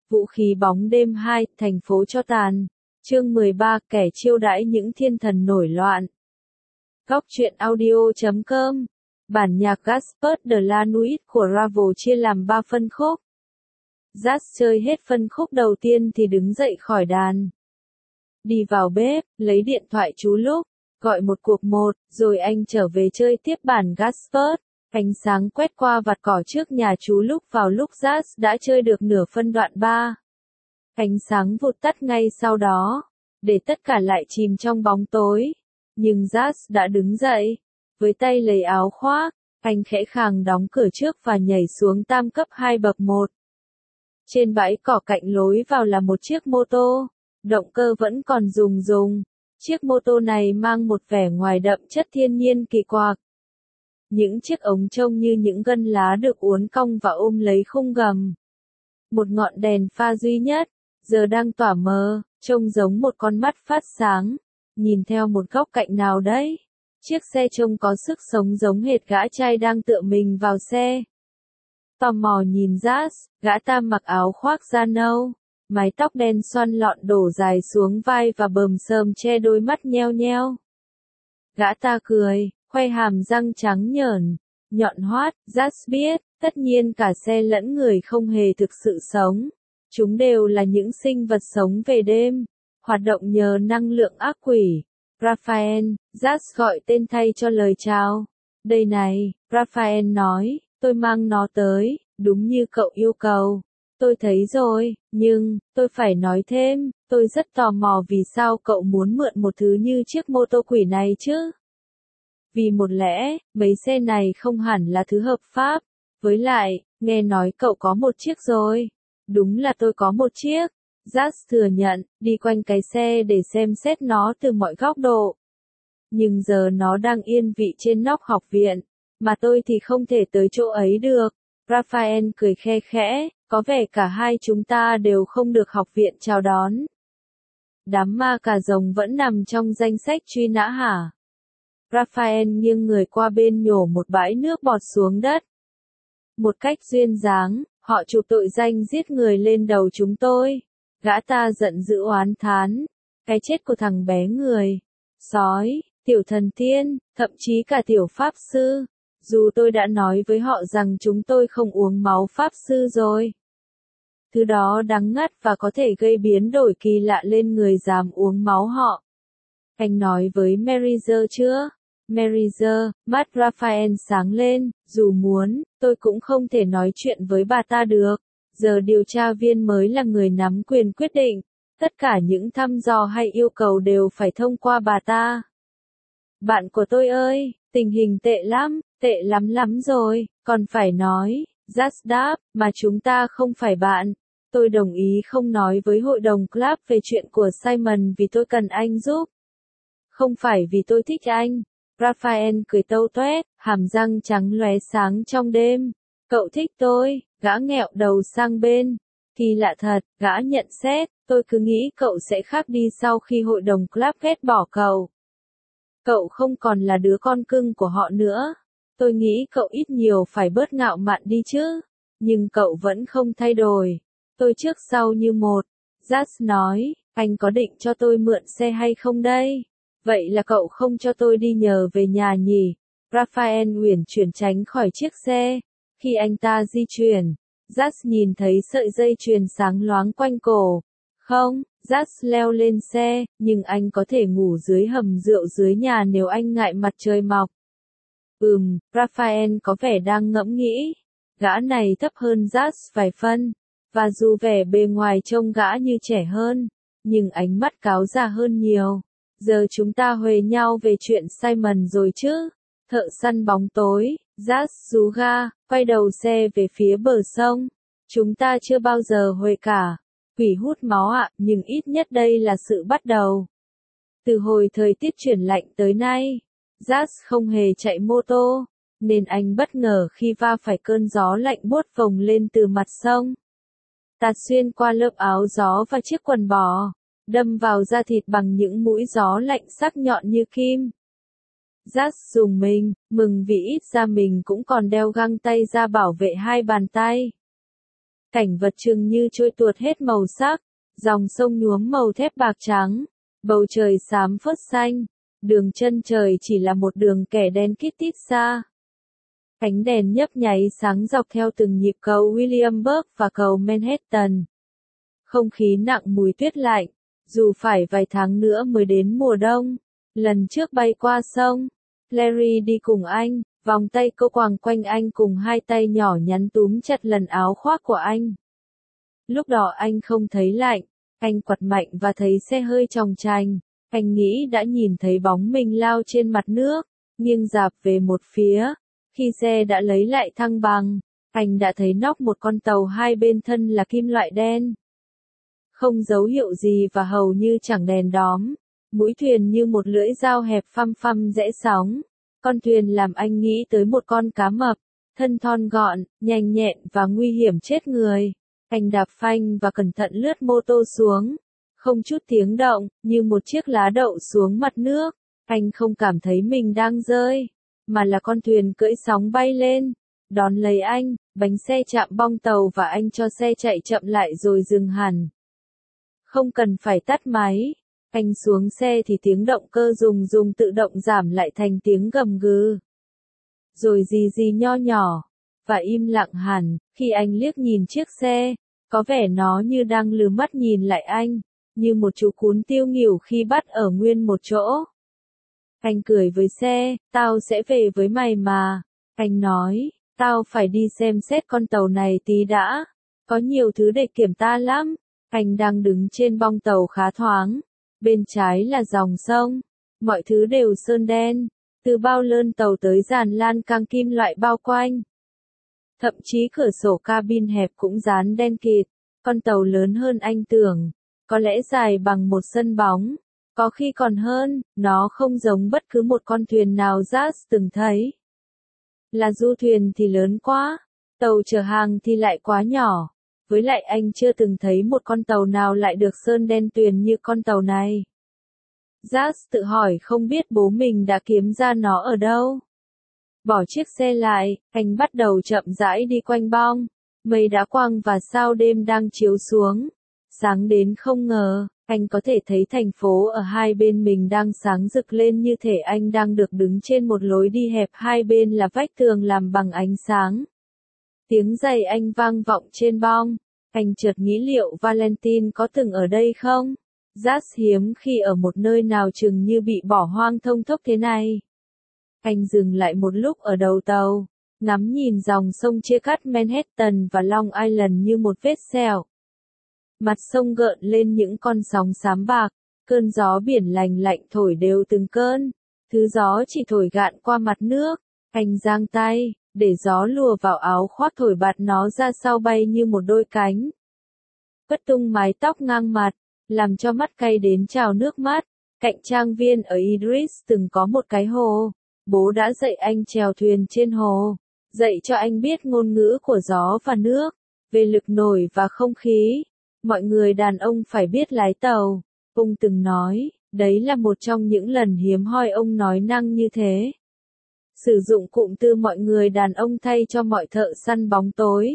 Vũ khí bóng đêm 2, thành phố cho tàn. Chương 13, kẻ chiêu đãi những thiên thần nổi loạn. Góc truyện audio.com. Bản nhạc Gaspard de la Nuit của Ravel chia làm 3 phân khúc. Jazz chơi hết phân khúc đầu tiên thì đứng dậy khỏi đàn. Đi vào bếp, lấy điện thoại chú Lúc, gọi một cuộc một, rồi anh trở về chơi tiếp bản Gaspard. Ánh sáng quét qua vạt cỏ trước nhà chú Lúc vào lúc Jazz đã chơi được nửa phân đoạn 3. Ánh sáng vụt tắt ngay sau đó, để tất cả lại chìm trong bóng tối. Nhưng Jazz đã đứng dậy, với tay lấy áo khoác, anh khẽ khàng đóng cửa trước và nhảy xuống tam cấp 2 bậc 1. Trên bãi cỏ cạnh lối vào là một chiếc mô tô, động cơ vẫn còn dùng. Chiếc mô tô này mang một vẻ ngoài đậm chất thiên nhiên kỳ quặc. Những chiếc ống trông như những gân lá được uốn cong và ôm lấy khung gầm. Một ngọn đèn pha duy nhất, giờ đang tỏa mờ, trông giống một con mắt phát sáng, nhìn theo một góc cạnh nào đấy. Chiếc xe trông có sức sống giống hệt gã trai đang tựa mình vào xe. Tò mò nhìn Jazz, gã ta mặc áo khoác da nâu, mái tóc đen xoăn lọn đổ dài xuống vai và bờm sờm che đôi mắt nheo nheo. Gã ta cười, khoe hàm răng trắng nhởn, nhọn hoắt. Jazz biết, tất nhiên cả xe lẫn người không hề thực sự sống. Chúng đều là những sinh vật sống về đêm, hoạt động nhờ năng lượng ác quỷ. Raphael, Jazz gọi tên thay cho lời chào. Đây này, Raphael nói, tôi mang nó tới, đúng như cậu yêu cầu. Tôi thấy rồi, nhưng, tôi phải nói thêm, tôi rất tò mò vì sao cậu muốn mượn một thứ như chiếc mô tô quỷ này chứ? Vì một lẽ, mấy xe này không hẳn là thứ hợp pháp. Với lại, nghe nói cậu có một chiếc rồi. Đúng là tôi có một chiếc. Jazz thừa nhận, đi quanh cái xe để xem xét nó từ mọi góc độ. Nhưng giờ nó đang yên vị trên nóc học viện, mà tôi thì không thể tới chỗ ấy được. Raphael cười khe khẽ, có vẻ cả hai chúng ta đều không được học viện chào đón. Đám ma cà rồng vẫn nằm trong danh sách truy nã hả? Raphael nghiêng người qua bên nhổ một bãi nước bọt xuống đất. Một cách duyên dáng, họ chụp tội danh giết người lên đầu chúng tôi. Gã ta giận dữ oán thán. Cái chết của thằng bé người, sói, tiểu thần tiên, thậm chí cả tiểu pháp sư. Dù tôi đã nói với họ rằng chúng tôi không uống máu pháp sư rồi. Thứ đó đắng ngắt và có thể gây biến đổi kỳ lạ lên người dám uống máu họ. Anh nói với Merizer chưa? Merizer, mắt Raphael sáng lên, dù muốn, tôi cũng không thể nói chuyện với bà ta được. Giờ điều tra viên mới là người nắm quyền quyết định. Tất cả những thăm dò hay yêu cầu đều phải thông qua bà ta. Bạn của tôi ơi, tình hình tệ lắm rồi, còn phải nói, Jazz đáp, mà chúng ta không phải bạn. Tôi đồng ý không nói với hội đồng club về chuyện của Simon vì tôi cần anh giúp. Không phải vì tôi thích anh. Raphael cười tâu toét, hàm răng trắng lóe sáng trong đêm. Cậu thích tôi, gã nghẹo đầu sang bên. Kỳ lạ thật, gã nhận xét, tôi cứ nghĩ cậu sẽ khác đi sau khi hội đồng club ghét bỏ cậu. Cậu không còn là đứa con cưng của họ nữa. Tôi nghĩ cậu ít nhiều phải bớt ngạo mạn đi chứ. Nhưng cậu vẫn không thay đổi. Tôi trước sau như một. Jazz nói, anh có định cho tôi mượn xe hay không đây? Vậy là cậu không cho tôi đi nhờ về nhà nhỉ? Raphael uyển chuyển tránh khỏi chiếc xe. Khi anh ta di chuyển, Jazz nhìn thấy sợi dây chuyền sáng loáng quanh cổ. Không, Jazz leo lên xe, nhưng anh có thể ngủ dưới hầm rượu dưới nhà nếu anh ngại mặt trời mọc. Raphael có vẻ đang ngẫm nghĩ. Gã này thấp hơn Jazz vài phân, và dù vẻ bề ngoài trông gã như trẻ hơn, nhưng ánh mắt cáo già hơn nhiều. Giờ chúng ta huề nhau về chuyện Simon rồi chứ? Thợ săn bóng tối, Jazz rú ga, quay đầu xe về phía bờ sông. Chúng ta chưa bao giờ huề cả. Quỷ hút máu ạ, nhưng ít nhất đây là sự bắt đầu. Từ hồi thời tiết chuyển lạnh tới nay, Jazz không hề chạy mô tô, nên anh bất ngờ khi va phải cơn gió lạnh buốt phồng lên từ mặt sông. Tạt xuyên qua lớp áo gió và chiếc quần bò, đâm vào da thịt bằng những mũi gió lạnh sắc nhọn như kim. Jazz rùng mình, mừng vì ít ra mình cũng còn đeo găng tay ra bảo vệ hai bàn tay. Cảnh vật chừng như trôi tuột hết màu sắc, dòng sông nhuốm màu thép bạc trắng, bầu trời xám phớt xanh, đường chân trời chỉ là một đường kẻ đen kít tít xa. Ánh đèn nhấp nháy sáng dọc theo từng nhịp cầu Williamsburg và cầu Manhattan. Không khí nặng mùi tuyết lạnh, dù phải vài tháng nữa mới đến mùa đông. Lần trước bay qua sông, Larry đi cùng anh, vòng tay cô quàng quanh anh cùng hai tay nhỏ nhắn túm chặt lần áo khoác của anh. Lúc đó anh không thấy lạnh, anh quặt mạnh và thấy xe hơi chòng chành. Anh nghĩ đã nhìn thấy bóng mình lao trên mặt nước, nghiêng dạp về một phía. Khi xe đã lấy lại thăng bằng, anh đã thấy nóc một con tàu hai bên thân là kim loại đen. Không dấu hiệu gì và hầu như chẳng đèn đóm. Mũi thuyền như một lưỡi dao hẹp phăm phăm rẽ sóng. Con thuyền làm anh nghĩ tới một con cá mập, thân thon gọn, nhanh nhẹn và nguy hiểm chết người. Anh đạp phanh và cẩn thận lướt mô tô xuống. Không chút tiếng động, như một chiếc lá đậu xuống mặt nước. Anh không cảm thấy mình đang rơi, mà là con thuyền cưỡi sóng bay lên, đón lấy anh, bánh xe chạm bong tàu và anh cho xe chạy chậm lại rồi dừng hẳn. Không cần phải tắt máy. Anh xuống xe thì tiếng động cơ rùng tự động giảm lại thành tiếng gầm gừ. Rồi gì nho nhỏ, và im lặng hẳn, khi anh liếc nhìn chiếc xe, có vẻ nó như đang lừ mắt nhìn lại anh, như một chú cún tiêu nghỉu khi bắt ở nguyên một chỗ. Anh cười với xe, tao sẽ về với mày mà. Anh nói, tao phải đi xem xét con tàu này tí đã. Có nhiều thứ để kiểm tra lắm. Anh đang đứng trên bong tàu khá thoáng. Bên trái là dòng sông. Mọi thứ đều sơn đen. Từ bao lơn tàu tới dàn lan can kim loại bao quanh. Thậm chí cửa sổ cabin hẹp cũng dán đen kịt. Con tàu lớn hơn anh tưởng. Có lẽ dài bằng một sân bóng. Có khi còn hơn, nó không giống bất cứ một con thuyền nào Jazz từng thấy. Là du thuyền thì lớn quá, tàu chở hàng thì lại quá nhỏ. Với lại anh chưa từng thấy một con tàu nào lại được sơn đen tuyền như con tàu này. Jazz tự hỏi không biết bố mình đã kiếm ra nó ở đâu. Bỏ chiếc xe lại, anh bắt đầu chậm rãi đi quanh bong. Mây đã quang và sao đêm đang chiếu xuống. Sáng đến không ngờ, anh có thể thấy thành phố ở hai bên mình đang sáng rực lên như thể anh đang được đứng trên một lối đi hẹp hai bên là vách tường làm bằng ánh sáng. Tiếng giày anh vang vọng trên bong. Anh chợt nghĩ liệu Valentine có từng ở đây không? Jazz hiếm khi ở một nơi nào chừng như bị bỏ hoang thông thốc thế này. Anh dừng lại một lúc ở đầu tàu, ngắm nhìn dòng sông chia cắt Manhattan và Long Island như một vết sẹo. Mặt sông gợn lên những con sóng xám bạc, cơn gió biển lành lạnh thổi đều từng cơn, thứ gió chỉ thổi gạn qua mặt nước. Anh giang tay, để gió lùa vào áo khoác thổi bạt nó ra sau bay như một đôi cánh. Phất tung mái tóc ngang mặt, làm cho mắt cay đến trào nước mắt. Cạnh trang viên ở Idris từng có một cái hồ. Bố đã dạy anh chèo thuyền trên hồ, dạy cho anh biết ngôn ngữ của gió và nước, về lực nổi và không khí. Mọi người đàn ông phải biết lái tàu. Ông từng nói, đấy là một trong những lần hiếm hoi ông nói năng như thế. Sử dụng cụm từ mọi người đàn ông thay cho mọi thợ săn bóng tối.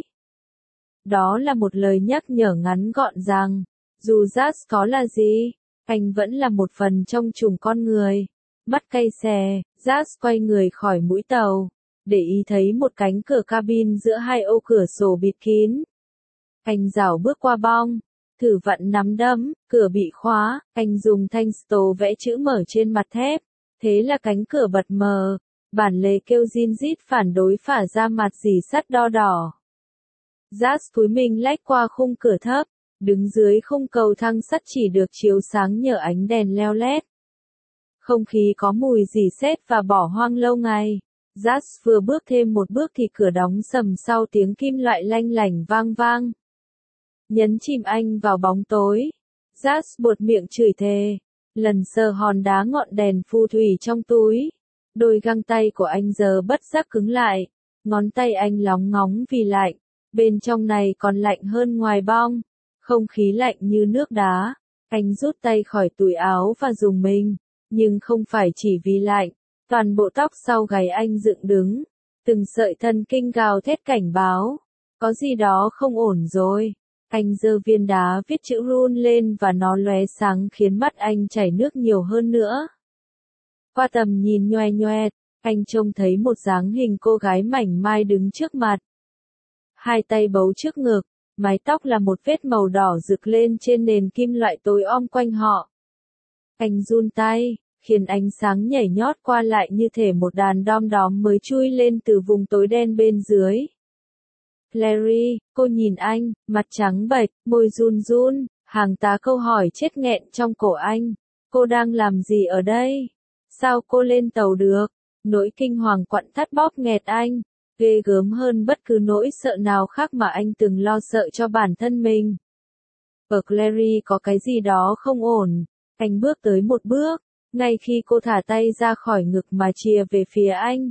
Đó là một lời nhắc nhở ngắn gọn rằng, dù Jazz có là gì, anh vẫn là một phần trong chùm con người. Mắt cay xè, Jazz quay người khỏi mũi tàu, để ý thấy một cánh cửa cabin giữa hai ô cửa sổ bịt kín. Anh rảo bước qua bong, thử vặn nắm đấm, cửa bị khóa, anh dùng thanh stô vẽ chữ mở trên mặt thép. Thế là cánh cửa bật mờ, bản lề kêu rin rít phản đối phả ra mặt dì sắt đo đỏ. Jazz cúi mình lách qua khung cửa thấp, đứng dưới khung cầu thang sắt chỉ được chiếu sáng nhờ ánh đèn leo lét. Không khí có mùi dỉ sét và bỏ hoang lâu ngày. Jazz vừa bước thêm một bước thì cửa đóng sầm sau tiếng kim loại lanh lảnh vang vang. Nhấn chìm anh vào bóng tối. Jazz buột miệng chửi thề. Lần sờ hòn đá ngọn đèn phù thủy trong túi. Đôi găng tay của anh giờ bất giác cứng lại. Ngón tay anh lóng ngóng vì lạnh. Bên trong này còn lạnh hơn ngoài bong. Không khí lạnh như nước đá. Anh rút tay khỏi túi áo và dùng mình. Nhưng không phải chỉ vì lạnh. Toàn bộ tóc sau gáy anh dựng đứng. Từng sợi thần kinh gào thét cảnh báo. Có gì đó không ổn rồi. Anh giơ viên đá viết chữ run lên và nó lóe sáng khiến mắt anh chảy nước nhiều hơn nữa. Qua tầm nhìn nhoe nhoe, anh trông thấy một dáng hình cô gái mảnh mai đứng trước mặt. Hai tay bấu trước ngực, mái tóc là một vết màu đỏ rực lên trên nền kim loại tối om quanh họ. Anh run tay, khiến ánh sáng nhảy nhót qua lại như thể một đàn đom đóm mới chui lên từ vùng tối đen bên dưới. Clary, cô nhìn anh, mặt trắng bệch, môi run run, hàng tá câu hỏi chết nghẹn trong cổ anh. Cô đang làm gì ở đây? Sao cô lên tàu được? Nỗi kinh hoàng quặn thắt bóp nghẹt anh, ghê gớm hơn bất cứ nỗi sợ nào khác mà anh từng lo sợ cho bản thân mình. Ở Clary có cái gì đó không ổn, anh bước tới một bước, ngay khi cô thả tay ra khỏi ngực mà chìa về phía anh.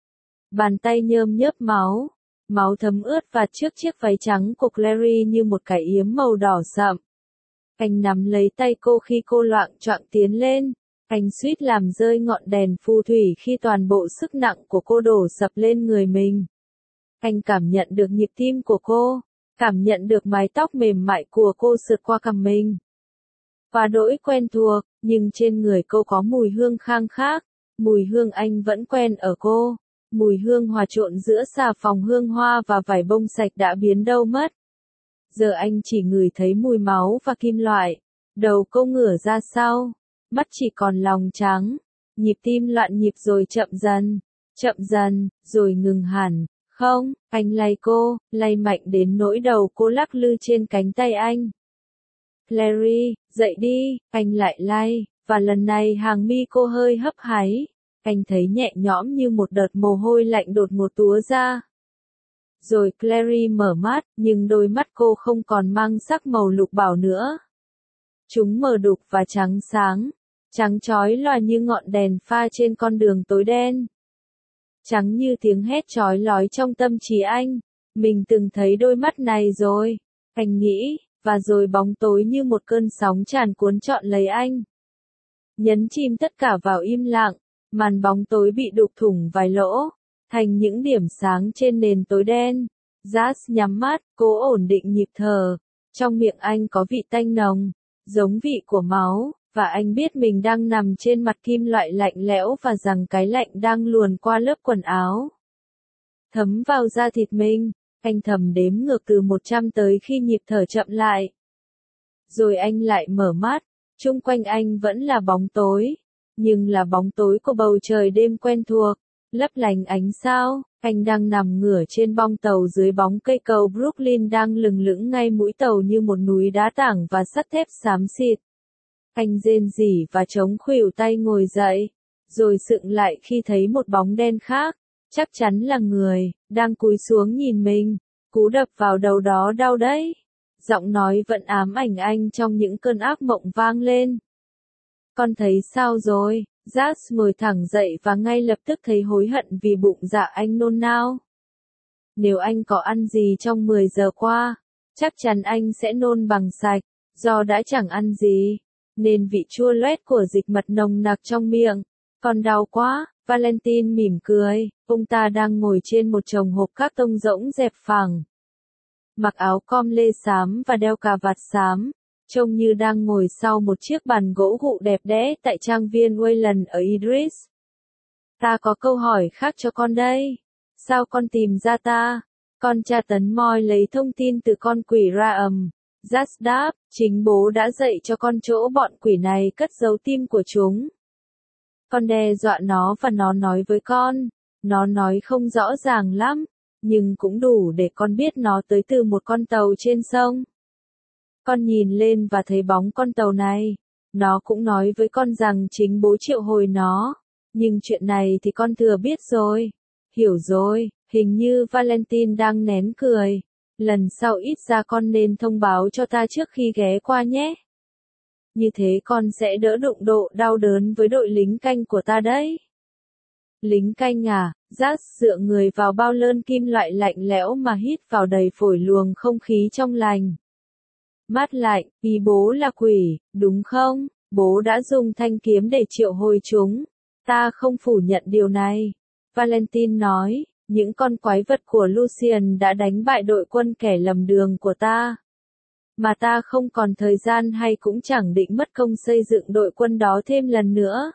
Bàn tay nhơm nhớp máu. Máu thấm ướt vạt trước chiếc váy trắng của Clary như một cái yếm màu đỏ sậm. Anh nắm lấy tay cô khi cô loạng choạng tiến lên. Anh suýt làm rơi ngọn đèn phù thủy khi toàn bộ sức nặng của cô đổ sập lên người mình. Anh cảm nhận được nhịp tim của cô, cảm nhận được mái tóc mềm mại của cô sượt qua cằm mình. Và đỗi quen thuộc, nhưng trên người cô có mùi hương khang khác, mùi hương anh vẫn quen ở cô. Mùi hương hòa trộn giữa xà phòng hương hoa và vải bông sạch đã biến đâu mất. Giờ anh chỉ ngửi thấy mùi máu và kim loại. Đầu cô ngửa ra sau, mắt chỉ còn lòng trắng. Nhịp tim loạn nhịp rồi chậm dần, rồi ngừng hẳn. Không, anh lay cô, lay mạnh đến nỗi đầu cô lắc lư trên cánh tay anh. Clary, dậy đi, anh lại lay, và lần này hàng mi cô hơi hấp háy. Anh thấy nhẹ nhõm như một đợt mồ hôi lạnh đột ngột túa ra. Rồi Clary mở mắt, nhưng đôi mắt cô không còn mang sắc màu lục bảo nữa. Chúng mờ đục và trắng sáng, trắng chói lòa như ngọn đèn pha trên con đường tối đen. Trắng như tiếng hét chói lói trong tâm trí anh. Mình từng thấy đôi mắt này rồi, anh nghĩ, và rồi bóng tối như một cơn sóng tràn cuốn trọn lấy anh. Nhấn chìm tất cả vào im lặng. Màn bóng tối bị đục thủng vài lỗ, thành những điểm sáng trên nền tối đen. Jas nhắm mắt, cố ổn định nhịp thở. Trong miệng anh có vị tanh nồng, giống vị của máu, và anh biết mình đang nằm trên mặt kim loại lạnh lẽo và rằng cái lạnh đang luồn qua lớp quần áo. Thấm vào da thịt mình, anh thầm đếm ngược từ 100 tới khi nhịp thở chậm lại. Rồi anh lại mở mắt, chung quanh anh vẫn là bóng tối. Nhưng là bóng tối của bầu trời đêm quen thuộc, lấp lánh ánh sao. Anh đang nằm ngửa trên bong tàu dưới bóng cây cầu Brooklyn đang lừng lững ngay mũi tàu như một núi đá tảng và sắt thép xám xịt. Anh rên rỉ và chống khuỷu tay ngồi dậy, rồi sững lại khi thấy một bóng đen khác, chắc chắn là người, đang cúi xuống nhìn mình. Cú đập vào đầu đó đau đấy. Giọng nói vẫn ám ảnh anh trong những cơn ác mộng vang lên. Con thấy sao rồi? Jas ngồi thẳng dậy và ngay lập tức thấy hối hận vì bụng dạ anh nôn nao. Nếu anh có ăn gì trong 10 giờ qua, chắc chắn anh sẽ nôn bằng sạch, do đã chẳng ăn gì, nên vị chua loét của dịch mật nồng nặc trong miệng. Con đau quá, Valentine mỉm cười, ông ta đang ngồi trên một chồng hộp các tông rỗng dẹp phẳng. Mặc áo com lê xám và đeo cà vạt xám. Trông như đang ngồi sau một chiếc bàn gỗ gụ đẹp đẽ tại trang viên Wayland ở Idris. Ta có câu hỏi khác cho con đây. Sao con tìm ra ta? Con tra tấn moi lấy thông tin từ con quỷ Raam. Jas đáp, chính bố đã dạy cho con chỗ bọn quỷ này cất giấu tim của chúng. Con đe dọa nó và nó nói với con. Nó nói không rõ ràng lắm, nhưng cũng đủ để con biết nó tới từ một con tàu trên sông. Con nhìn lên và thấy bóng con tàu này. Nó cũng nói với con rằng chính bố triệu hồi nó. Nhưng chuyện này thì con thừa biết rồi. Hiểu rồi, hình như Valentine đang nén cười. Lần sau ít ra con nên thông báo cho ta trước khi ghé qua nhé. Như thế con sẽ đỡ đụng độ đau đớn với đội lính canh của ta đấy. Lính canh à? Jas dựa người vào bao lơn kim loại lạnh lẽo mà hít vào đầy phổi luồng không khí trong lành. Mát lạnh, ý bố là quỷ, đúng không? Bố đã dùng thanh kiếm để triệu hồi chúng. Ta không phủ nhận điều này. Valentine nói, Những con quái vật của Lucian đã đánh bại đội quân kẻ lầm đường của ta. Mà ta không còn thời gian hay cũng chẳng định mất công xây dựng đội quân đó thêm lần nữa.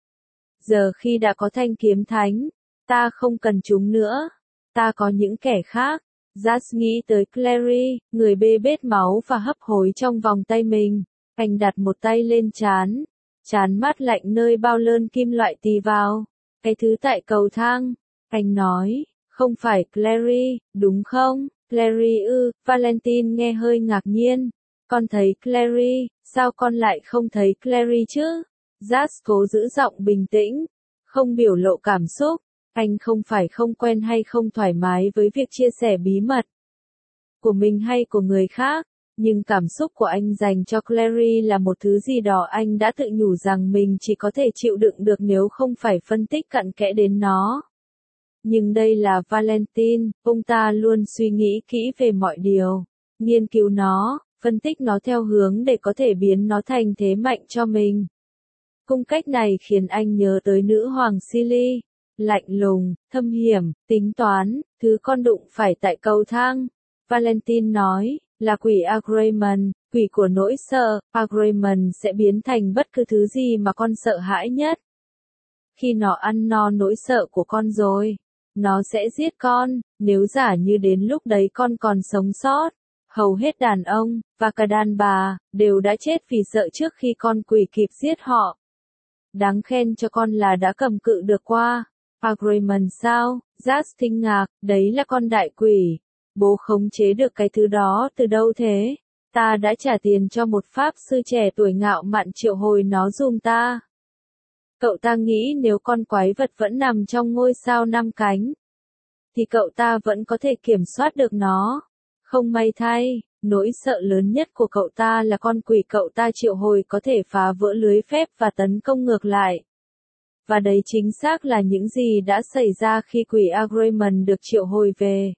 Giờ khi đã có thanh kiếm thánh, ta không cần chúng nữa. Ta có những kẻ khác. Jas nghĩ tới Clary, người bê bết máu và hấp hối trong vòng tay mình. Anh đặt một tay lên trán. Trán mát lạnh nơi bao lơn kim loại tì vào. Cái thứ tại cầu thang. Anh nói, không phải Clary, đúng không? Clary ư, Valentine nghe hơi ngạc nhiên. Con thấy Clary, sao con lại không thấy Clary chứ? Jas cố giữ giọng bình tĩnh, không biểu lộ cảm xúc. Anh không phải không quen hay không thoải mái với việc chia sẻ bí mật của mình hay của người khác, nhưng cảm xúc của anh dành cho Clary là một thứ gì đó anh đã tự nhủ rằng mình chỉ có thể chịu đựng được nếu không phải phân tích cặn kẽ đến nó. Nhưng đây là Valentine, ông ta luôn suy nghĩ kỹ về mọi điều, nghiên cứu nó, phân tích nó theo hướng để có thể biến nó thành thế mạnh cho mình. Cung cách này khiến anh nhớ tới nữ hoàng Silly, lạnh lùng, thâm hiểm, tính toán, thứ con đụng phải tại cầu thang. Valentine nói, là quỷ Agreement, quỷ của nỗi sợ. Agreement sẽ biến thành bất cứ thứ gì mà con sợ hãi nhất. Khi nó ăn no nỗi sợ của con rồi, nó sẽ giết con, nếu giả như đến lúc đấy con còn sống sót. Hầu hết đàn ông, và cả đàn bà, đều đã chết vì sợ trước khi con quỷ kịp giết họ. Đáng khen cho con là đã cầm cự được qua. Agreement sao? Jas kinh ngạc, đấy là con đại quỷ. Bố khống chế được cái thứ đó từ đâu thế? Ta đã trả tiền cho một pháp sư trẻ tuổi ngạo mạn triệu hồi nó giùm ta. Cậu ta nghĩ nếu con quái vật vẫn nằm trong ngôi sao 5 cánh, thì cậu ta vẫn có thể kiểm soát được nó. Không may thay, nỗi sợ lớn nhất của cậu ta là con quỷ cậu ta triệu hồi có thể phá vỡ lưới phép và tấn công ngược lại. Và đấy chính xác là những gì đã xảy ra khi quỷ Agreement được triệu hồi về.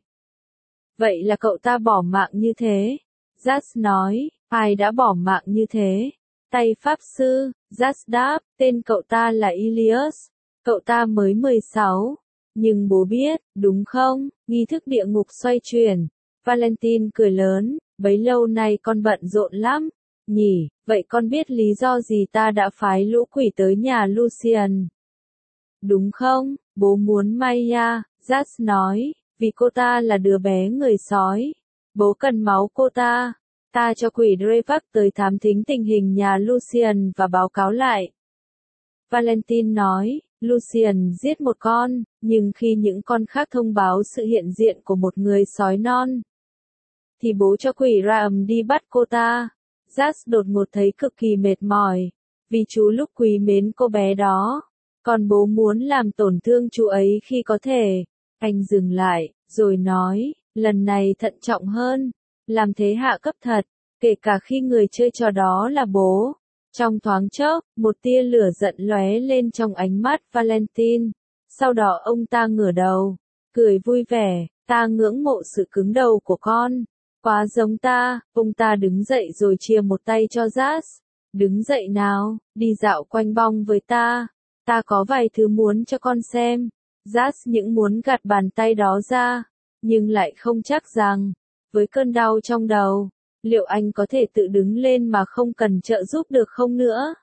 Vậy là cậu ta bỏ mạng như thế. Jas nói, ai đã bỏ mạng như thế? Tay pháp sư, Jas đáp, tên cậu ta là Ilias. Cậu ta mới 16. Nhưng bố biết, đúng không? Nghi thức địa ngục xoay chuyển. Valentine cười lớn, bấy lâu nay con bận rộn lắm. Nhỉ, vậy con biết lý do gì ta đã phái lũ quỷ tới nhà Lucian? Đúng không? Bố muốn Maya, Jas nói, vì cô ta là đứa bé người sói. Bố cần máu cô ta. Ta cho quỷ Drevac tới thám thính tình hình nhà Lucian và báo cáo lại. Valentine nói, Lucian giết một con, nhưng khi những con khác thông báo sự hiện diện của một người sói non, thì bố cho quỷ Raam đi bắt cô ta. Jas đột ngột thấy cực kỳ mệt mỏi, vì chú lúc quý mến cô bé đó. Còn bố muốn làm tổn thương chú ấy khi có thể. Anh dừng lại, rồi nói, lần này thận trọng hơn. Làm thế hạ cấp thật, kể cả khi người chơi trò đó là bố. Trong thoáng chốc, một tia lửa giận lóe lên trong ánh mắt Valentine. Sau đó ông ta ngửa đầu, cười vui vẻ, ta ngưỡng mộ sự cứng đầu của con. Quá giống ta. Ông ta đứng dậy rồi chia một tay cho Jas. Đứng dậy nào, đi dạo quanh bong với ta. Ta có vài thứ muốn cho con xem. Jas những muốn gạt bàn tay đó ra, nhưng lại không chắc rằng, với cơn đau trong đầu, liệu anh có thể tự đứng lên mà không cần trợ giúp được không nữa?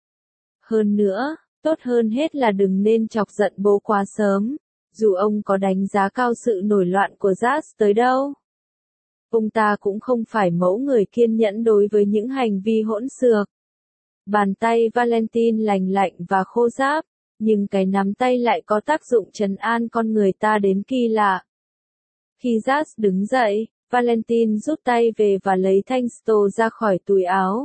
Hơn nữa, tốt hơn hết là đừng nên chọc giận bố quá sớm, dù ông có đánh giá cao sự nổi loạn của Jas tới đâu. Ông ta cũng không phải mẫu người kiên nhẫn đối với những hành vi hỗn xược. Bàn tay Valentine lành lạnh và khô ráp, nhưng cái nắm tay lại có tác dụng trấn an con người ta đến kỳ lạ. Khi Jas đứng dậy, Valentine rút tay về và lấy thanh stồ ra khỏi túi áo.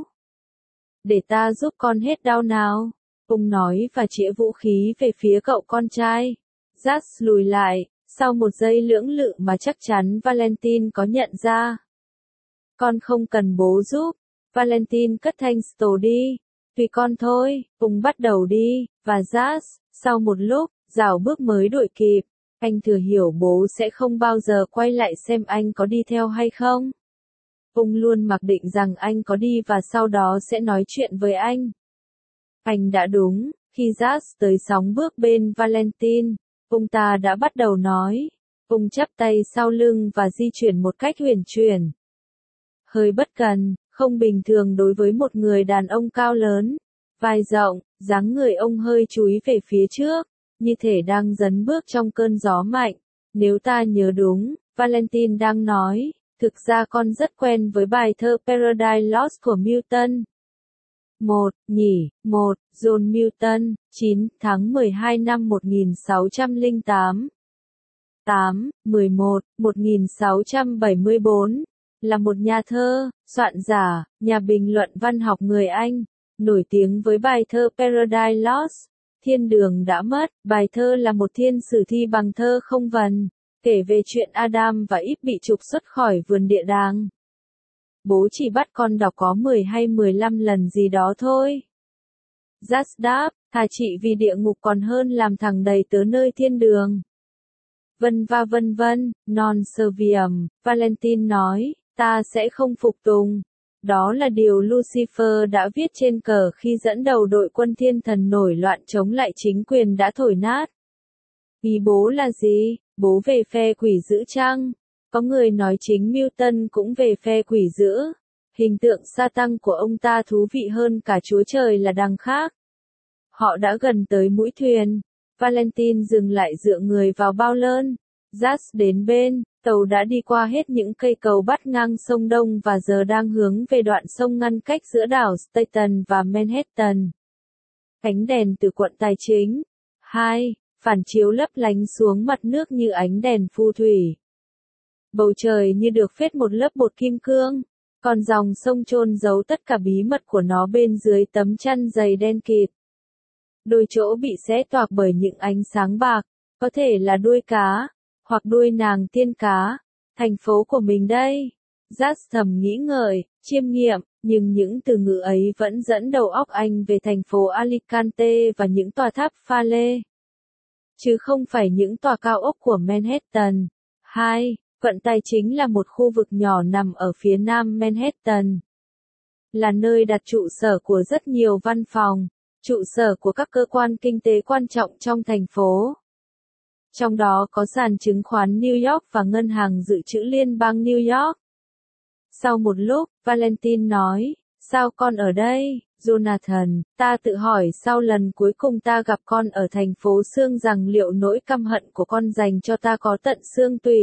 Để ta giúp con hết đau nào, ông nói và chĩa vũ khí về phía cậu con trai. Jas lùi lại, sau một giây lưỡng lự mà chắc chắn Valentine có nhận ra. Con không cần bố giúp. Valentine cất thanh stồ đi. Tùy con thôi, ông bắt đầu đi, và Jas, sau một lúc, rảo bước mới đuổi kịp. Anh thừa hiểu bố sẽ không bao giờ quay lại xem anh có đi theo hay không. Ông luôn mặc định rằng anh có đi và sau đó sẽ nói chuyện với anh. Anh đã đúng, khi Jas tới sóng bước bên Valentine, ông ta đã bắt đầu nói, Ông chắp tay sau lưng và di chuyển một cách huyền chuyển. Hơi bất cần, không bình thường đối với một người đàn ông cao lớn, vai rộng, dáng người ông hơi chúi về phía trước, như thể đang dấn bước trong cơn gió mạnh. Nếu ta nhớ đúng, Valentine đang nói, thực ra con rất quen với bài thơ Paradise Lost của Milton. John Milton, 9 tháng 12 năm 1608. 1674, là một nhà thơ, soạn giả, nhà bình luận văn học người Anh, nổi tiếng với bài thơ Paradise Lost, Thiên đường đã mất. Bài thơ là một thiên sử thi bằng thơ không vần, kể về chuyện Adam và Eve bị trục xuất khỏi vườn địa đàng. Bố chỉ bắt con đọc có 10 hay 15 lần gì đó thôi. Jas đáp, thà chị vì địa ngục còn hơn làm thằng đầy tớ nơi thiên đường. Vân vân, non serviam, Valentine nói, ta sẽ không phục tùng. Đó là điều Lucifer đã viết trên cờ khi dẫn đầu đội quân thiên thần nổi loạn chống lại chính quyền đã thổi nát. Ý bố là gì? Bố về phe quỷ dữ chăng? Có người nói chính Milton cũng về phe quỷ dữ. Hình tượng sa tăng của ông ta thú vị hơn cả Chúa Trời là đằng khác. Họ đã gần tới mũi thuyền. Valentine dừng lại dựa người vào bao lơn. Jas đến bên, tàu đã đi qua hết những cây cầu bắt ngang sông Đông và giờ đang hướng về đoạn sông ngăn cách giữa đảo Staten và Manhattan. Ánh đèn từ quận tài chính. 2. Phản chiếu lấp lánh xuống mặt nước như ánh đèn phù thủy. Bầu trời như được phết một lớp bột kim cương, còn dòng sông chôn giấu tất cả bí mật của nó bên dưới tấm chăn dày đen kịt. Đôi chỗ bị xé toạc bởi những ánh sáng bạc, có thể là đuôi cá, hoặc đuôi nàng tiên cá, thành phố của mình đây. Jas thầm nghĩ ngợi, chiêm nghiệm, nhưng những từ ngữ ấy vẫn dẫn đầu óc anh về thành phố Alicante và những tòa tháp pha lê. Chứ không phải những tòa cao ốc của Manhattan. 2. Quận tài chính là một khu vực nhỏ nằm ở phía nam Manhattan. Là nơi đặt trụ sở của rất nhiều văn phòng, trụ sở của các cơ quan kinh tế quan trọng trong thành phố. Trong đó có sàn chứng khoán New York và ngân hàng dự trữ liên bang New York. Sau một lúc, Valentine nói, sao con ở đây, Jonathan? Ta tự hỏi sau lần cuối cùng ta gặp con ở thành phố xương rằng liệu nỗi căm hận của con dành cho ta có tận xương tủy.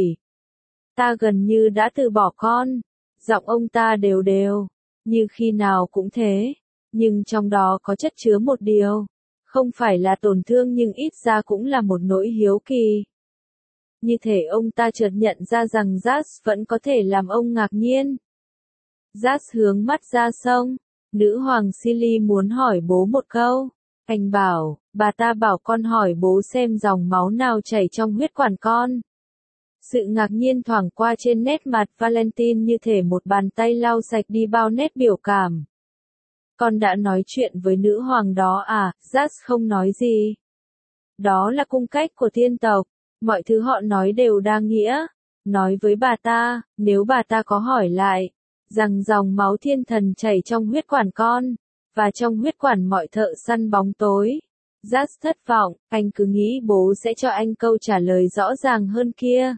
Ta gần như đã từ bỏ con. Giọng ông ta đều đều, như khi nào cũng thế. Nhưng trong đó có chất chứa một điều. Không phải là tổn thương nhưng ít ra cũng là một nỗi hiếu kỳ. Như thể ông ta chợt nhận ra rằng Jas vẫn có thể làm ông ngạc nhiên. Jas hướng mắt ra sông. Nữ hoàng Silly muốn hỏi bố một câu. Anh bảo, bà ta bảo con hỏi bố xem dòng máu nào chảy trong huyết quản con. Sự ngạc nhiên thoảng qua trên nét mặt Valentine như thể một bàn tay lau sạch đi bao nét biểu cảm. Con đã nói chuyện với nữ hoàng đó à? Jas không nói gì. Đó là cung cách của thiên tộc. Mọi thứ họ nói đều đa nghĩa. Nói với bà ta, nếu bà ta có hỏi lại, rằng dòng máu thiên thần chảy trong huyết quản con, và trong huyết quản mọi thợ săn bóng tối. Jas thất vọng, anh cứ nghĩ bố sẽ cho anh câu trả lời rõ ràng hơn kia.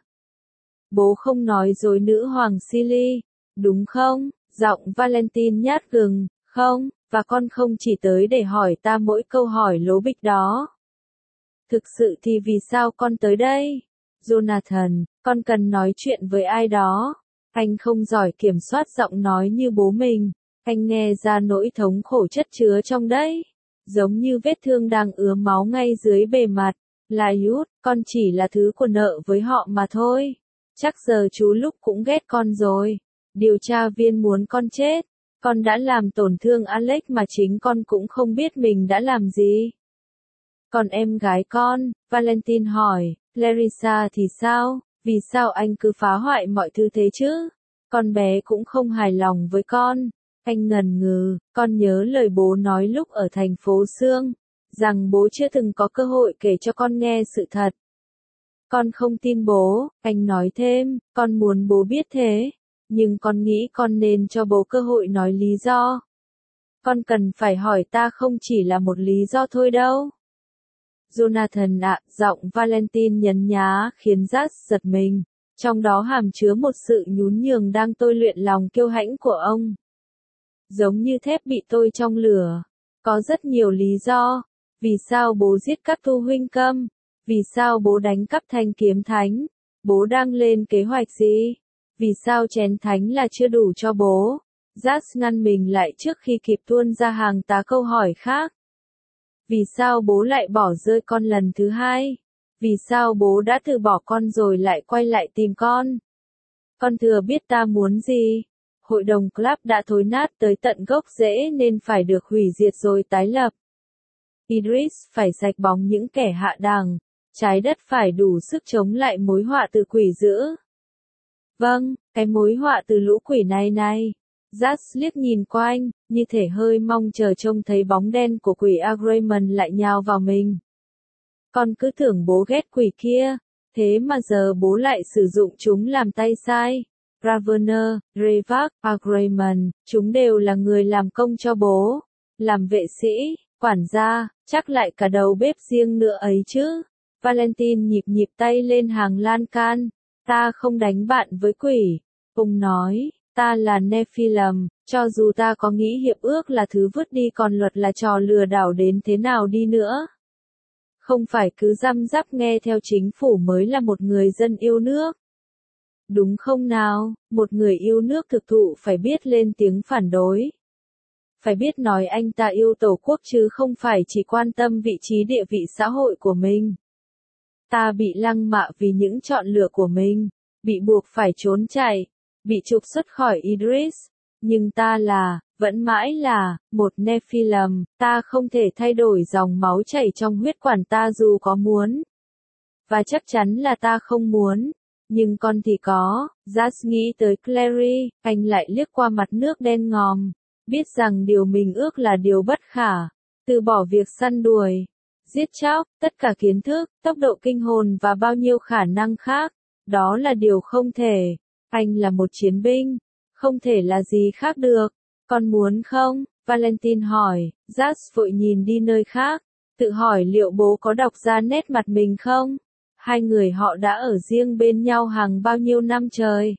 Bố không nói dối nữ hoàng Silly, đúng không? Giọng Valentine nhát gừng, không, và con không chỉ tới để hỏi ta mỗi câu hỏi lố bịch đó. Thực sự thì vì sao con tới đây? Jonathan, con cần nói chuyện với ai đó. Anh không giỏi kiểm soát giọng nói như bố mình. Anh nghe ra nỗi thống khổ chất chứa trong đấy. Giống như vết thương đang ứa máu ngay dưới bề mặt. Lyud, con chỉ là thứ của nợ với họ mà thôi. Chắc giờ chú Lúc cũng ghét con rồi. Điều tra viên muốn con chết. Con đã làm tổn thương Alex mà chính con cũng không biết mình đã làm gì. Còn em gái con, Valentine hỏi, Clarissa thì sao? Vì sao anh cứ phá hoại mọi thứ thế chứ? Con bé cũng không hài lòng với con. Anh ngần ngừ, con nhớ lời bố nói lúc ở thành phố Sương, rằng bố chưa từng có cơ hội kể cho con nghe sự thật. Con không tin bố, anh nói thêm, con muốn bố biết thế. Nhưng con nghĩ con nên cho bố cơ hội nói lý do. Con cần phải hỏi ta không chỉ là một lý do thôi đâu. Jonathan ạ, giọng Valentine nhấn nhá khiến Jas giật mình. Trong đó hàm chứa một sự nhún nhường đang tôi luyện lòng kiêu hãnh của ông. Giống như thép bị tôi trong lửa. Có rất nhiều lý do. Vì sao bố giết các tu huynh câm? Vì sao bố đánh cắp thanh kiếm thánh? Bố đang lên kế hoạch gì? Vì sao chén thánh là chưa đủ cho bố? Jas ngăn mình lại trước khi kịp tuôn ra hàng tá câu hỏi khác. Vì sao bố lại bỏ rơi con lần thứ hai? Vì sao bố đã từ bỏ con rồi lại quay lại tìm con? Con thừa biết ta muốn gì? Hội đồng club đã thối nát tới tận gốc rễ nên phải được hủy diệt rồi tái lập. Idris phải sạch bóng những kẻ hạ đẳng. Trái đất phải đủ sức chống lại mối họa từ quỷ dữ. Vâng, cái mối họa từ lũ quỷ này. Jas liếc nhìn quanh, như thể hơi mong chờ trông thấy bóng đen của quỷ Agreement lại nhào vào mình. Con cứ tưởng bố ghét quỷ kia, thế mà giờ bố lại sử dụng chúng làm tay sai. Ravener, Revak, Agreement, chúng đều là người làm công cho bố. Làm vệ sĩ, quản gia, chắc lại cả đầu bếp riêng nữa ấy chứ. Valentine nhịp tay lên hàng lan can. Ta không đánh bạn với quỷ. Ông nói, ta là Nephilim, cho dù ta có nghĩ hiệp ước là thứ vứt đi còn luật là trò lừa đảo đến thế nào đi nữa. Không phải cứ răm rắp nghe theo chính phủ mới là một người dân yêu nước. Đúng không nào, một người yêu nước thực thụ phải biết lên tiếng phản đối. Phải biết nói anh ta yêu tổ quốc chứ không phải chỉ quan tâm vị trí địa vị xã hội của mình. Ta bị lăng mạ vì những chọn lựa của mình, bị buộc phải trốn chạy, bị trục xuất khỏi Idris. Nhưng ta vẫn mãi là, một Nephilim, ta không thể thay đổi dòng máu chảy trong huyết quản ta dù có muốn. Và chắc chắn là ta không muốn. Nhưng con thì có. Jas nghĩ tới Clary, anh lại liếc qua mặt nước đen ngòm. Biết rằng điều mình ước là điều bất khả. Từ bỏ việc săn đuổi, giết chóc, tất cả kiến thức, tốc độ kinh hồn và bao nhiêu khả năng khác. Đó là điều không thể. Anh là một chiến binh. Không thể là gì khác được. Con muốn không? Valentine hỏi. Jas vội nhìn đi nơi khác. Tự hỏi liệu bố có đọc ra nét mặt mình không? Hai người họ đã ở riêng bên nhau hàng bao nhiêu năm trời.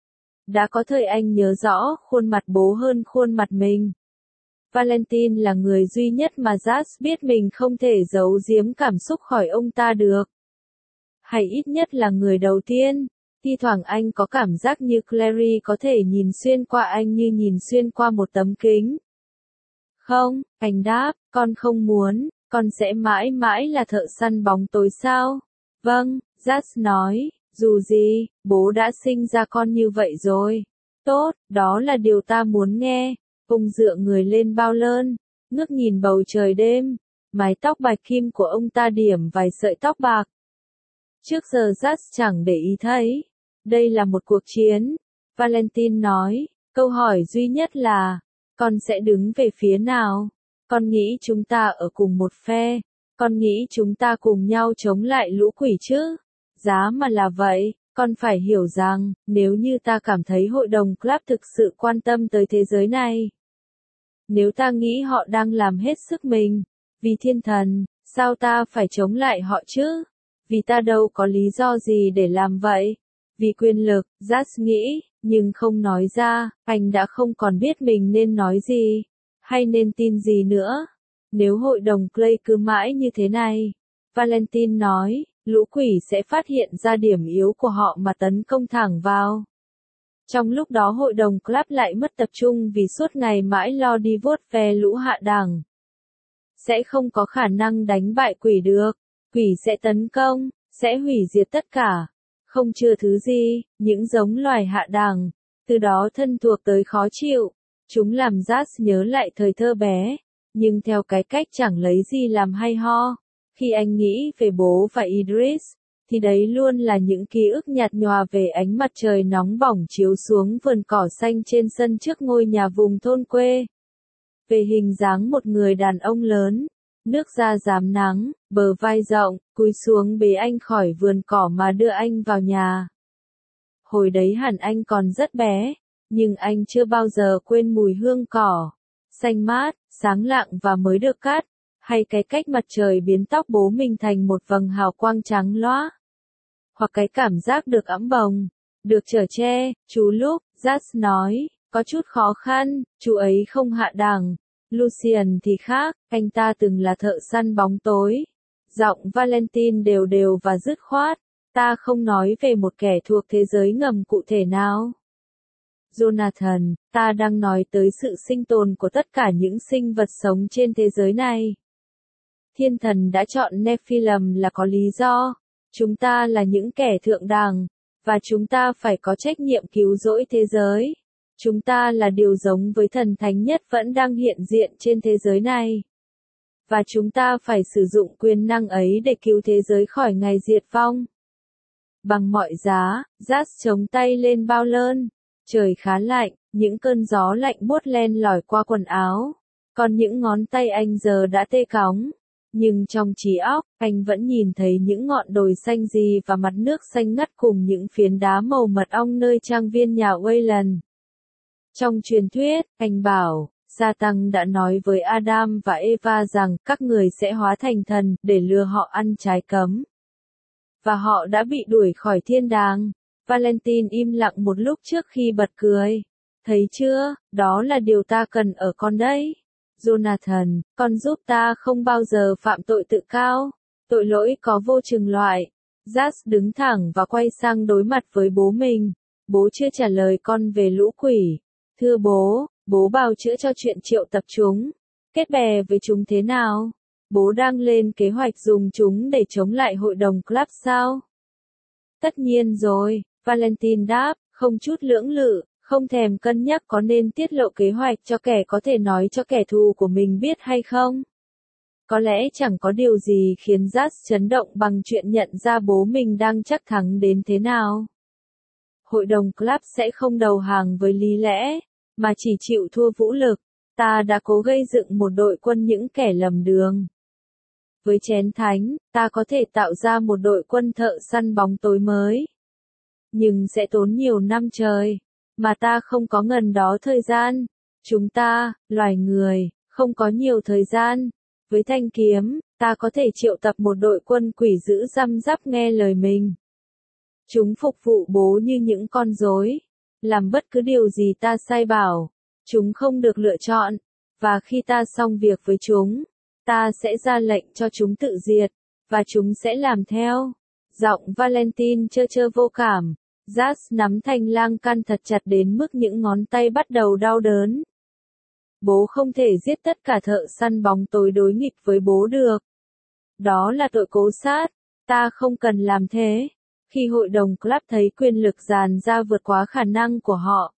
Đã có thời anh nhớ rõ khuôn mặt bố hơn khuôn mặt mình. Valentine là người duy nhất mà Jas biết mình không thể giấu giếm cảm xúc khỏi ông ta được. Hay ít nhất là người đầu tiên. Thi thoảng anh có cảm giác như Clary có thể nhìn xuyên qua anh như nhìn xuyên qua một tấm kính. Không, anh đáp, con không muốn, con sẽ mãi mãi là thợ săn bóng tối sao? Vâng, Jas nói, dù gì, bố đã sinh ra con như vậy rồi. Tốt, đó là điều ta muốn nghe. Ông dựa người lên bao lơn, ngước nhìn bầu trời đêm. Mái tóc bạch kim của ông ta điểm vài sợi tóc bạc. Trước giờ Jas chẳng để ý thấy. Đây là một cuộc chiến. Valentine nói, câu hỏi duy nhất là, con sẽ đứng về phía nào? Con nghĩ chúng ta ở cùng một phe. Con nghĩ chúng ta cùng nhau chống lại lũ quỷ chứ? Giá mà là vậy, con phải hiểu rằng, nếu như ta cảm thấy hội đồng club thực sự quan tâm tới thế giới này. Nếu ta nghĩ họ đang làm hết sức mình, vì thiên thần, sao ta phải chống lại họ chứ? Vì ta đâu có lý do gì để làm vậy. Vì quyền lực, Jas nghĩ, nhưng không nói ra, anh đã không còn biết mình nên nói gì, hay nên tin gì nữa. Nếu hội đồng Clay cứ mãi như thế này, Valentine nói, lũ quỷ sẽ phát hiện ra điểm yếu của họ mà tấn công thẳng vào. Trong lúc đó hội đồng club lại mất tập trung vì suốt ngày mãi lo đi vuốt ve lũ hạ đẳng. Sẽ không có khả năng đánh bại quỷ được. Quỷ sẽ tấn công, sẽ hủy diệt tất cả. Không chừa thứ gì, những giống loài hạ đẳng. Từ đó thân thuộc tới khó chịu. Chúng làm Jas nhớ lại thời thơ bé. Nhưng theo cái cách chẳng lấy gì làm hay ho. Khi anh nghĩ về bố và Idris, thì đấy luôn là những ký ức nhạt nhòa về ánh mặt trời nóng bỏng chiếu xuống vườn cỏ xanh trên sân trước ngôi nhà vùng thôn quê. Về hình dáng một người đàn ông lớn, nước da rám nắng, bờ vai rộng, cúi xuống bế anh khỏi vườn cỏ mà đưa anh vào nhà. Hồi đấy hẳn anh còn rất bé, nhưng anh chưa bao giờ quên mùi hương cỏ, xanh mát, sáng lạng và mới được cắt. Hay cái cách mặt trời biến tóc bố mình thành một vầng hào quang trắng loá. Hoặc cái cảm giác được ẵm bồng, được chở che, chú lúc, Jas nói, có chút khó khăn, chú ấy không hạ đẳng. Lucian thì khác, anh ta từng là thợ săn bóng tối. Giọng Valentine đều đều và dứt khoát, ta không nói về một kẻ thuộc thế giới ngầm cụ thể nào. Jonathan, ta đang nói tới sự sinh tồn của tất cả những sinh vật sống trên thế giới này. Thiên thần đã chọn Nephilim là có lý do. Chúng ta là những kẻ thượng đẳng, và chúng ta phải có trách nhiệm cứu rỗi thế giới. Chúng ta là điều giống với thần thánh nhất vẫn đang hiện diện trên thế giới này. Và chúng ta phải sử dụng quyền năng ấy để cứu thế giới khỏi ngày diệt vong. Bằng mọi giá, Jas chống tay lên bao lơn. Trời khá lạnh, những cơn gió lạnh buốt len lỏi qua quần áo. Còn những ngón tay anh giờ đã tê cóng. Nhưng trong trí óc, anh vẫn nhìn thấy những ngọn đồi xanh gì và mặt nước xanh ngắt cùng những phiến đá màu mật ong nơi trang viên nhà Wayland. Trong truyền thuyết, anh bảo, Sa-tăng đã nói với Adam và Eva rằng các người sẽ hóa thành thần để lừa họ ăn trái cấm. Và họ đã bị đuổi khỏi thiên đàng. Valentine im lặng một lúc trước khi bật cười. Thấy chưa, đó là điều ta cần ở con đấy. Jonathan, con giúp ta không bao giờ phạm tội tự cao. Tội lỗi có vô chừng loại. Jas đứng thẳng và quay sang đối mặt với bố mình. Bố chưa trả lời con về lũ quỷ. Thưa bố, bố bào chữa cho chuyện triệu tập chúng. Kết bè với chúng thế nào? Bố đang lên kế hoạch dùng chúng để chống lại hội đồng club sao? Tất nhiên rồi, Valentine đáp, không chút lưỡng lự, không thèm cân nhắc có nên tiết lộ kế hoạch cho kẻ có thể nói cho kẻ thù của mình biết hay không. Có lẽ chẳng có điều gì khiến Jas chấn động bằng chuyện nhận ra bố mình đang chắc thắng đến thế nào. Hội đồng club sẽ không đầu hàng với lý lẽ, mà chỉ chịu thua vũ lực. Ta đã cố gây dựng một đội quân những kẻ lầm đường. Với chén thánh, ta có thể tạo ra một đội quân thợ săn bóng tối mới. Nhưng sẽ tốn nhiều năm trời, mà ta không có ngần đó thời gian. Chúng ta, loài người, không có nhiều thời gian. Với thanh kiếm, ta có thể triệu tập một đội quân quỷ dữ răm rắp nghe lời mình. Chúng phục vụ bố như những con rối, làm bất cứ điều gì ta sai bảo. Chúng không được lựa chọn, và khi ta xong việc với chúng, ta sẽ ra lệnh cho chúng tự diệt, và chúng sẽ làm theo. Giọng Valentine trơ trơ vô cảm. Jas nắm thanh lang can thật chặt đến mức những ngón tay bắt đầu đau đớn. Bố không thể giết tất cả thợ săn bóng tối đối nghịch với bố được. Đó là tội cố sát. Ta không cần làm thế. Khi hội đồng club thấy quyền lực dàn ra vượt quá khả năng của họ,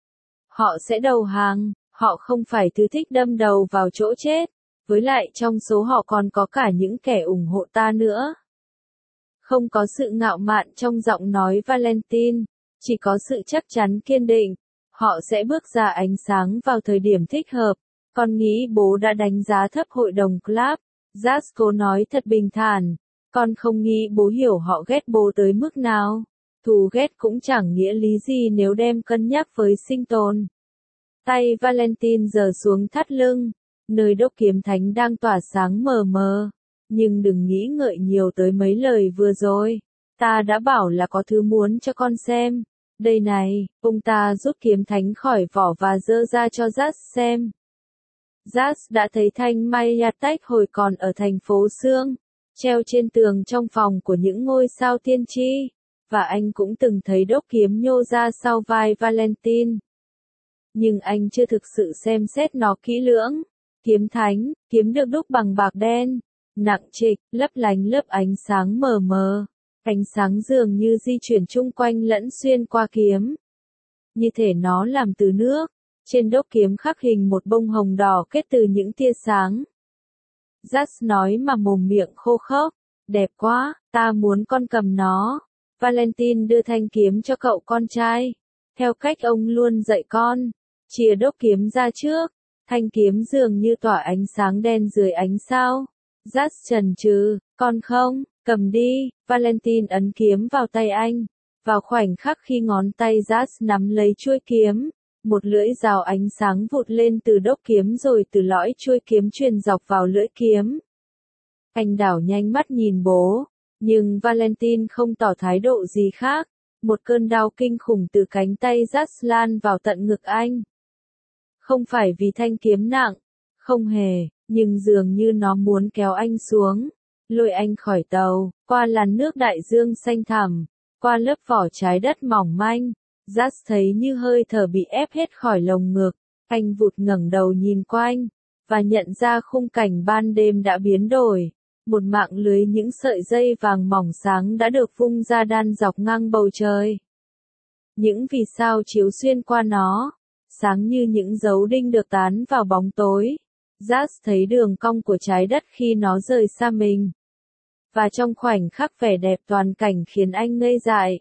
họ sẽ đầu hàng. Họ không phải thứ thích đâm đầu vào chỗ chết. Với lại trong số họ còn có cả những kẻ ủng hộ ta nữa. Không có sự ngạo mạn trong giọng nói Valentine, chỉ có sự chắc chắn kiên định. Họ sẽ bước ra ánh sáng vào thời điểm thích hợp. Con nghĩ bố đã đánh giá thấp hội đồng club. Jasko nói thật bình thản. Con không nghĩ bố hiểu họ ghét bố tới mức nào. Thù ghét cũng chẳng nghĩa lý gì nếu đem cân nhắc với sinh tồn. Tay Valentine giở xuống thắt lưng, nơi đốc kiếm thánh đang tỏa sáng mờ mờ. Nhưng đừng nghĩ ngợi nhiều tới mấy lời vừa rồi. Ta đã bảo là có thứ muốn cho con xem. Đây này, ông ta rút kiếm thánh khỏi vỏ và giơ ra cho Jas xem. Jas đã thấy thanh Mayatek hồi còn ở thành phố Sương, treo trên tường trong phòng của những ngôi sao tiên tri, và anh cũng từng thấy đốc kiếm nhô ra sau vai Valentine. Nhưng anh chưa thực sự xem xét nó kỹ lưỡng. Kiếm thánh, kiếm được đúc bằng bạc đen, nặng trịch, lấp lánh lớp ánh sáng mờ mờ. Ánh sáng dường như di chuyển chung quanh lẫn xuyên qua kiếm. Như thể nó làm từ nước. Trên đốc kiếm khắc hình một bông hồng đỏ kết từ những tia sáng. Jas nói mà mồm miệng khô khốc. Đẹp quá, ta muốn con cầm nó. Valentine đưa thanh kiếm cho cậu con trai. Theo cách ông luôn dạy con. Chìa đốc kiếm ra trước. Thanh kiếm dường như tỏa ánh sáng đen dưới ánh sao. Jas chần chừ, con không, cầm đi. Valentine ấn kiếm vào tay anh. Vào khoảnh khắc khi ngón tay Jas nắm lấy chuôi kiếm, Một lưỡi rào ánh sáng vụt lên từ đốc kiếm rồi từ lõi chuôi kiếm truyền dọc vào lưỡi kiếm. Anh đảo nhanh mắt nhìn bố, nhưng Valentine không tỏ thái độ gì khác. Một cơn đau kinh khủng từ cánh tay Jax lan vào tận ngực anh. Không phải vì thanh kiếm nặng, không hề, nhưng dường như nó muốn kéo anh xuống, lôi anh khỏi tàu, qua làn nước đại dương xanh thẳm, qua lớp vỏ trái đất mỏng manh. Jax thấy như hơi thở bị ép hết khỏi lồng ngực, anh vụt ngẩng đầu nhìn quanh, và nhận ra khung cảnh ban đêm đã biến đổi. Một mạng lưới những sợi dây vàng mỏng sáng đã được vung ra đan dọc ngang bầu trời. Những vì sao chiếu xuyên qua nó, sáng như những dấu đinh được tán vào bóng tối. Jax thấy đường cong của trái đất khi nó rời xa mình. Và trong khoảnh khắc vẻ đẹp toàn cảnh khiến anh ngây dại.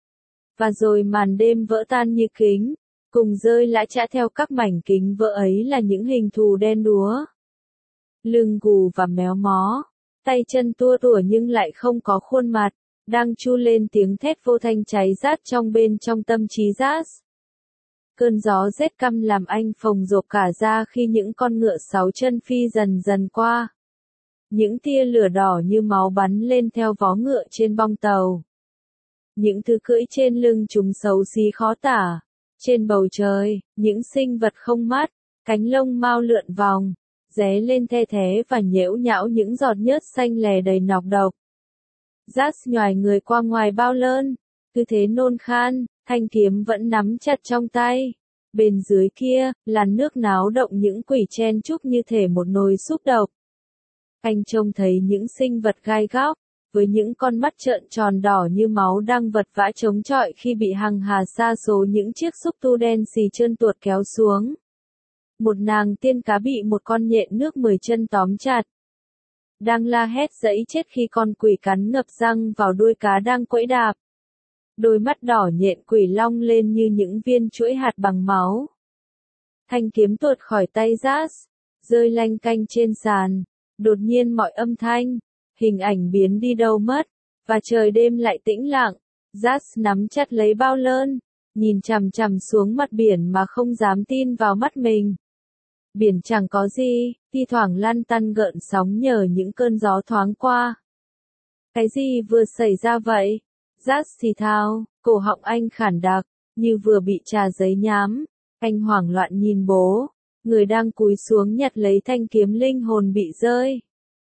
Và rồi màn đêm vỡ tan như kính, cùng rơi lã chã theo các mảnh kính vỡ ấy là những hình thù đen đúa. Lưng gù và méo mó, tay chân tua tủa nhưng lại không có khuôn mặt, đang chu lên tiếng thét vô thanh cháy rát trong bên trong tâm trí Jax. Cơn gió rét căm làm anh phồng rộp cả da khi những con ngựa 6 chân phi dần dần qua. Những tia lửa đỏ như máu bắn lên theo vó ngựa trên bong tàu. Những thứ cưỡi trên lưng chúng xấu xí khó tả. Trên bầu trời, những sinh vật không mắt, cánh lông mao lượn vòng, ré lên the thé và nhễu nhão những giọt nhớt xanh lè đầy nọc độc. Jax nhoài người qua ngoài bao lơn, cứ thế nôn khan, thanh kiếm vẫn nắm chặt trong tay. Bên dưới kia, làn nước náo động những quỷ chen chúc như thể một nồi súp độc. Anh trông thấy những sinh vật gai góc, với những con mắt trợn tròn đỏ như máu đang vật vã chống chọi khi bị hằng hà sa số những chiếc xúc tu đen xì trơn tuột kéo xuống. Một nàng tiên cá bị một con nhện nước 10 chân tóm chặt. Đang la hét giãy chết khi con quỷ cắn ngập răng vào đuôi cá đang quẫy đạp. Đôi mắt đỏ nhện quỷ long lên như những viên chuỗi hạt bằng máu. Thanh kiếm tuột khỏi tay Jax, rơi lanh canh trên sàn. Đột nhiên mọi âm thanh, hình ảnh biến đi đâu mất, và trời đêm lại tĩnh lặng. Jax nắm chặt lấy bao lơn, nhìn chằm chằm xuống mặt biển mà không dám tin vào mắt mình. Biển chẳng có gì, thi thoảng lăn tăn gợn sóng nhờ những cơn gió thoáng qua. Cái gì vừa xảy ra vậy? Jax thì thào, cổ họng anh khản đặc, như vừa bị trà giấy nhám. Anh hoảng loạn nhìn bố, người đang cúi xuống nhặt lấy thanh kiếm linh hồn bị rơi.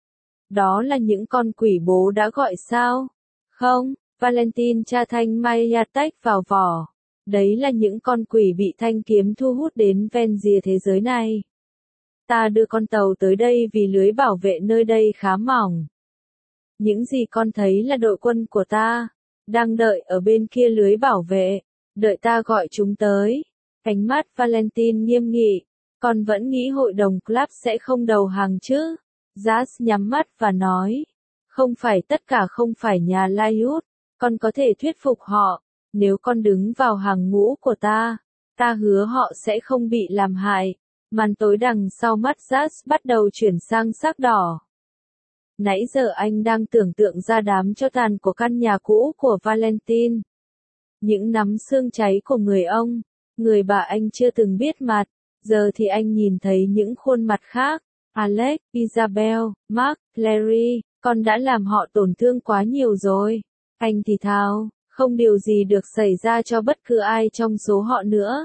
Đó là những con quỷ bố đã gọi sao? Không, Valentine tra thanh Maya tách vào vỏ. Đấy là những con quỷ bị thanh kiếm thu hút đến ven rìa thế giới này. Ta đưa con tàu tới đây vì lưới bảo vệ nơi đây khá mỏng. Những gì con thấy là đội quân của ta, đang đợi ở bên kia lưới bảo vệ, đợi ta gọi chúng tới. Ánh mắt Valentine nghiêm nghị, con vẫn nghĩ hội đồng club sẽ không đầu hàng chứ? Jax nhắm mắt và nói, không phải tất cả không phải nhà Lyud, con có thể thuyết phục họ, nếu con đứng vào hàng ngũ của ta hứa họ sẽ không bị làm hại. Màn tối đằng sau mắt Jax bắt đầu chuyển sang sắc đỏ. Nãy giờ anh đang tưởng tượng ra đám tro tàn của căn nhà cũ của Valentine. Những nắm xương cháy của người ông, người bà anh chưa từng biết mặt, giờ thì anh nhìn thấy những khuôn mặt khác. Alex, Isabel, Mark, Larry, con đã làm họ tổn thương quá nhiều rồi. Anh thì thào, không điều gì được xảy ra cho bất cứ ai trong số họ nữa.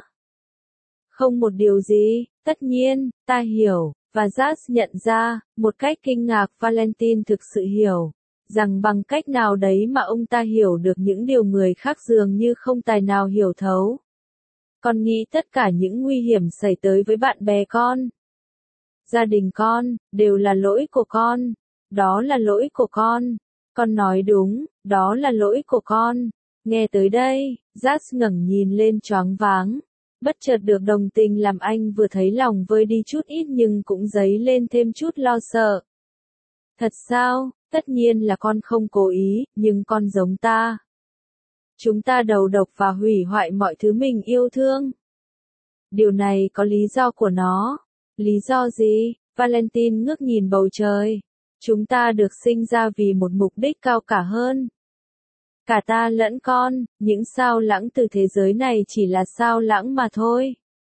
Không một điều gì, tất nhiên, ta hiểu, và Jax nhận ra, một cách kinh ngạc Valentine thực sự hiểu, rằng bằng cách nào đấy mà ông ta hiểu được những điều người khác dường như không tài nào hiểu thấu. Con nghĩ tất cả những nguy hiểm xảy tới với bạn bè con, gia đình con, đều là lỗi của con. Đó là lỗi của con. Con nói đúng, đó là lỗi của con. Nghe tới đây, Jax ngẩng nhìn lên choáng váng. Bất chợt được đồng tình làm anh vừa thấy lòng vơi đi chút ít nhưng cũng dấy lên thêm chút lo sợ. Thật sao? Tất nhiên là con không cố ý, nhưng con giống ta. Chúng ta đầu độc và hủy hoại mọi thứ mình yêu thương. Điều này có lý do của nó. Lý do gì? Valentine ngước nhìn bầu trời. Chúng ta được sinh ra vì một mục đích cao cả hơn. Cả ta lẫn con, những sao lãng từ thế giới này chỉ là sao lãng mà thôi.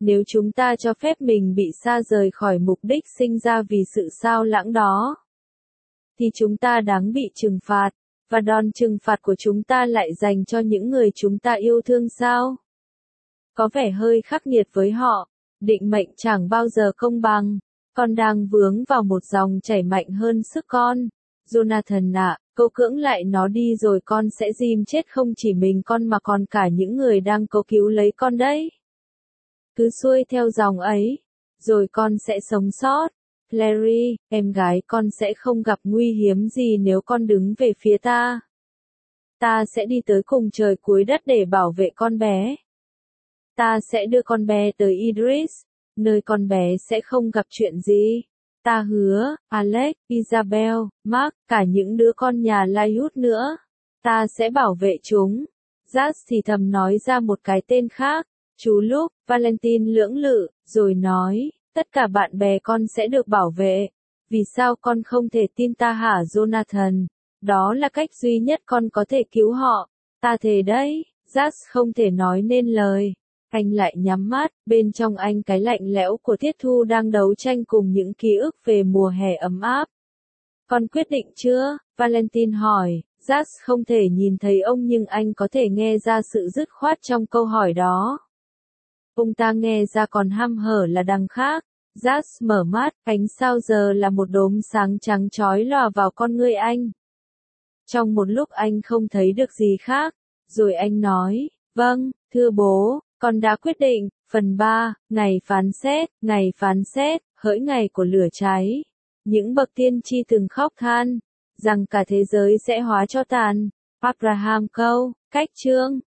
Nếu chúng ta cho phép mình bị xa rời khỏi mục đích sinh ra vì sự sao lãng đó, thì chúng ta đáng bị trừng phạt, và đòn trừng phạt của chúng ta lại dành cho những người chúng ta yêu thương sao? Có vẻ hơi khắc nghiệt với họ, định mệnh chẳng bao giờ công bằng, con đang vướng vào một dòng chảy mạnh hơn sức con. Jonathan ạ, cậu cưỡng lại nó đi rồi con sẽ dìm chết không chỉ mình con mà còn cả những người đang cố cứu lấy con đấy. Cứ xuôi theo dòng ấy, rồi con sẽ sống sót. Clary, em gái con sẽ không gặp nguy hiểm gì nếu con đứng về phía ta. Ta sẽ đi tới cùng trời cuối đất để bảo vệ con bé. Ta sẽ đưa con bé tới Idris, nơi con bé sẽ không gặp chuyện gì. Ta hứa, Alex, Isabel, Mark, cả những đứa con nhà Lyud nữa. Ta sẽ bảo vệ chúng. Jas thì thầm nói ra một cái tên khác. Chú Luke, Valentine lưỡng lự, rồi nói, tất cả bạn bè con sẽ được bảo vệ. Vì sao con không thể tin ta hả Jonathan? Đó là cách duy nhất con có thể cứu họ. Ta thề đấy. Jas không thể nói nên lời. Anh lại nhắm mắt, bên trong anh cái lạnh lẽo của Thiết Thu đang đấu tranh cùng những ký ức về mùa hè ấm áp. Con quyết định chưa? Valentine hỏi. Jas không thể nhìn thấy ông nhưng anh có thể nghe ra sự dứt khoát trong câu hỏi đó. Ông ta nghe ra còn hăm hở là đằng khác. Jas mở mắt, ánh sao giờ là một đốm sáng trắng chói lòa vào con ngươi anh. Trong một lúc anh không thấy được gì khác, rồi anh nói, vâng, thưa bố, con đã quyết định. Phần 3, ngày phán xét, hỡi ngày của lửa cháy. Những bậc tiên tri từng khóc than, rằng cả thế giới sẽ hóa cho tàn. Abraham Câu, cách chương.